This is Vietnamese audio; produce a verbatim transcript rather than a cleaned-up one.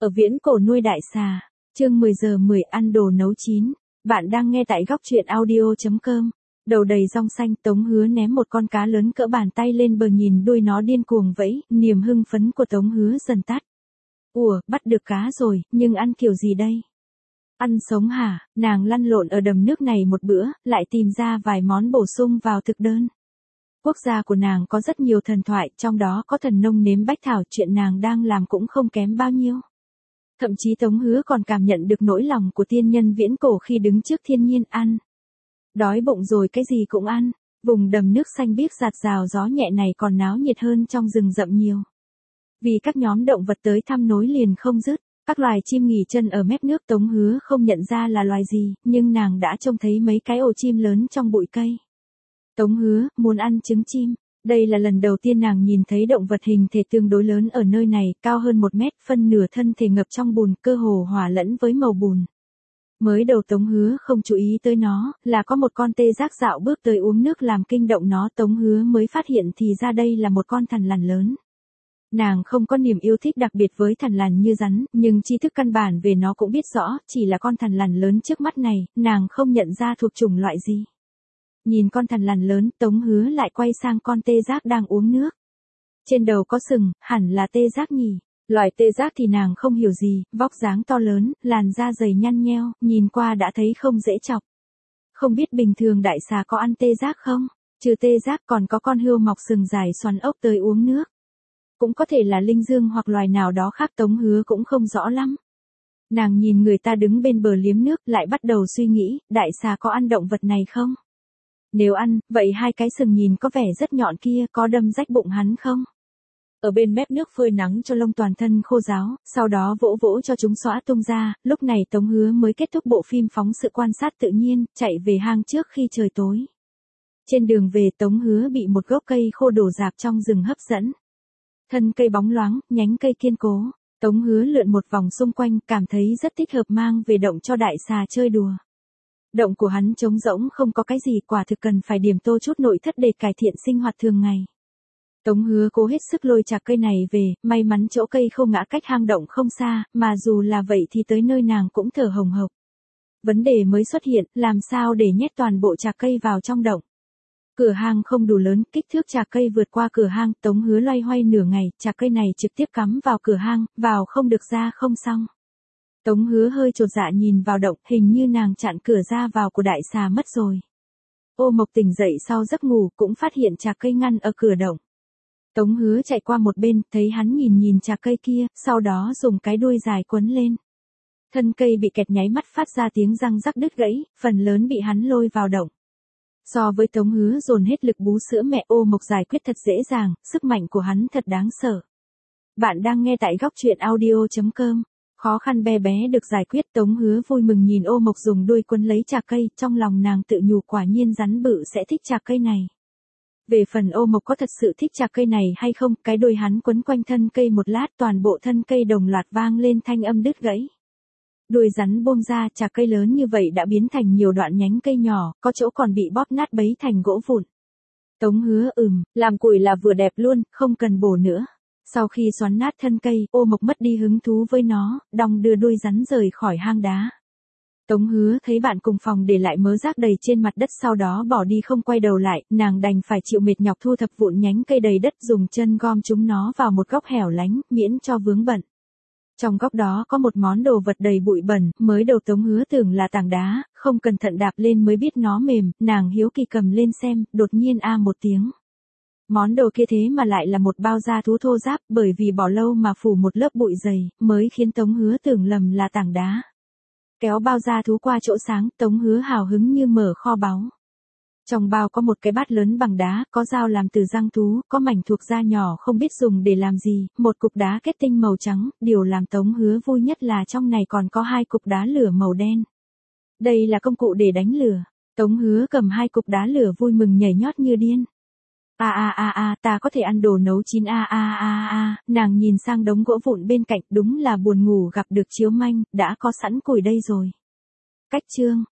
Ở viễn cổ nuôi đại xà, chương mười giờ mười ăn đồ nấu chín. Bạn đang nghe tại góc truyện audio chấm com. Đầu đầy rong xanh, Tống Hứa ném một con cá lớn cỡ bàn tay lên bờ, nhìn đuôi nó điên cuồng vẫy, niềm hưng phấn của Tống Hứa dần tắt. Ủa, bắt được cá rồi, nhưng ăn kiểu gì đây? Ăn sống hả? Nàng lăn lộn ở đầm nước này một bữa, lại tìm ra vài món bổ sung vào thực đơn. Quốc gia của nàng có rất nhiều thần thoại, trong đó có thần nông nếm bách thảo, chuyện nàng đang làm cũng không kém bao nhiêu. Thậm chí Tống Hứa còn cảm nhận được nỗi lòng của tiên nhân viễn cổ khi đứng trước thiên nhiên ăn. Đói bụng rồi cái gì cũng ăn, vùng đầm nước xanh biếc rạt rào gió nhẹ này còn náo nhiệt hơn trong rừng rậm nhiều. Vì các nhóm động vật tới thăm nối liền không dứt, các loài chim nghỉ chân ở mép nước. Tống Hứa không nhận ra là loài gì, nhưng nàng đã trông thấy mấy cái ổ chim lớn trong bụi cây. Tống Hứa muốn ăn trứng chim. Đây là lần đầu tiên nàng nhìn thấy động vật hình thể tương đối lớn ở nơi này, cao hơn một mét, phân nửa thân thể ngập trong bùn, cơ hồ hòa lẫn với màu bùn. Mới đầu Tống Hứa không chú ý tới nó, là có một con tê giác dạo bước tới uống nước làm kinh động nó. Tống Hứa mới phát hiện thì ra đây là một con thằn lằn lớn. Nàng không có niềm yêu thích đặc biệt với thằn lằn như rắn, nhưng tri thức căn bản về nó cũng biết rõ, chỉ là con thằn lằn lớn trước mắt này, nàng không nhận ra thuộc chủng loại gì. Nhìn con thằn lằn lớn, Tống Hứa lại quay sang con tê giác đang uống nước. Trên đầu có sừng, hẳn là tê giác nhỉ. Loài tê giác thì nàng không hiểu gì, vóc dáng to lớn, làn da dày nhăn nheo, nhìn qua đã thấy không dễ chọc. Không biết bình thường đại xà có ăn tê giác không? Trừ tê giác còn có con hươu mọc sừng dài xoắn ốc tới uống nước. Cũng có thể là linh dương hoặc loài nào đó khác, Tống Hứa cũng không rõ lắm. Nàng nhìn người ta đứng bên bờ liếm nước, lại bắt đầu suy nghĩ, đại xà có ăn động vật này không? Nếu ăn, vậy hai cái sừng nhìn có vẻ rất nhọn kia có đâm rách bụng hắn không? Ở bên mép nước phơi nắng cho lông toàn thân khô ráo, sau đó vỗ vỗ cho chúng xõa tung ra. Lúc này Tống Hứa mới kết thúc bộ phim phóng sự quan sát tự nhiên, chạy về hang trước khi trời tối. Trên đường về, Tống Hứa bị một gốc cây khô đổ rạp trong rừng hấp dẫn. Thân cây bóng loáng, nhánh cây kiên cố. Tống Hứa lượn một vòng xung quanh, cảm thấy rất thích hợp mang về động cho đại xà chơi đùa. Động của hắn trống rỗng, không có cái gì, quả thực cần phải điểm tô chút nội thất để cải thiện sinh hoạt thường ngày. Tống Hứa cố hết sức lôi chạc cây này về, may mắn chỗ cây không ngã cách hang động không xa, mà dù là vậy thì tới nơi nàng cũng thở hồng hộc. Vấn đề mới xuất hiện, làm sao để nhét toàn bộ chạc cây vào trong động. Cửa hang không đủ lớn, kích thước chạc cây vượt qua cửa hang. Tống Hứa loay hoay nửa ngày, chạc cây này trực tiếp cắm vào cửa hang, vào không được ra không xong. Tống Hứa hơi chột dạ nhìn vào động, hình như nàng chặn cửa ra vào của đại xà mất rồi. Ô Mộc tỉnh dậy sau giấc ngủ, cũng phát hiện chạc cây ngăn ở cửa động. Tống Hứa chạy qua một bên, thấy hắn nhìn nhìn chạc cây kia, sau đó dùng cái đuôi dài quấn lên. Thân cây bị kẹt nháy mắt phát ra tiếng răng rắc đứt gãy, phần lớn bị hắn lôi vào động. So với Tống Hứa dồn hết lực bú sữa mẹ, Ô Mộc giải quyết thật dễ dàng, sức mạnh của hắn thật đáng sợ. Bạn đang nghe tại góc truyện audio chấm com. Khó khăn bé bé được giải quyết, Tống Hứa vui mừng nhìn Ô Mộc dùng đuôi quấn lấy chạc cây, trong lòng nàng tự nhủ quả nhiên rắn bự sẽ thích chạc cây này. Về phần Ô Mộc có thật sự thích chạc cây này hay không, cái đuôi hắn quấn quanh thân cây một lát, toàn bộ thân cây đồng loạt vang lên thanh âm đứt gãy. Đuôi rắn buông ra, chạc cây lớn như vậy đã biến thành nhiều đoạn nhánh cây nhỏ, có chỗ còn bị bóp nát bấy thành gỗ vụn. Tống Hứa ừm, làm củi là vừa đẹp luôn, không cần bổ nữa. Sau khi xoắn nát thân cây, Ô Mộc mất đi hứng thú với nó, đong đưa đuôi rắn rời khỏi hang đá. Tống Hứa thấy bạn cùng phòng để lại mớ rác đầy trên mặt đất, sau đó bỏ đi không quay đầu lại, nàng đành phải chịu mệt nhọc thu thập vụn nhánh cây đầy đất, dùng chân gom chúng nó vào một góc hẻo lánh, miễn cho vướng bẩn. Trong góc đó có một món đồ vật đầy bụi bẩn, mới đầu Tống Hứa tưởng là tảng đá, không cẩn thận đạp lên mới biết nó mềm, nàng hiếu kỳ cầm lên xem, đột nhiên a một tiếng. Món đồ kia thế mà lại là một bao da thú thô ráp, bởi vì bỏ lâu mà phủ một lớp bụi dày, mới khiến Tống Hứa tưởng lầm là tảng đá. Kéo bao da thú qua chỗ sáng, Tống Hứa hào hứng như mở kho báu. Trong bao có một cái bát lớn bằng đá, có dao làm từ răng thú, có mảnh thuộc da nhỏ không biết dùng để làm gì, một cục đá kết tinh màu trắng, điều làm Tống Hứa vui nhất là trong này còn có hai cục đá lửa màu đen. Đây là công cụ để đánh lửa. Tống Hứa cầm hai cục đá lửa vui mừng nhảy nhót như điên. A a a a, ta có thể ăn đồ nấu chín a a a a, nàng nhìn sang đống gỗ vụn bên cạnh, đúng là buồn ngủ gặp được chiếu manh, đã có sẵn củi đây rồi. Cách chương,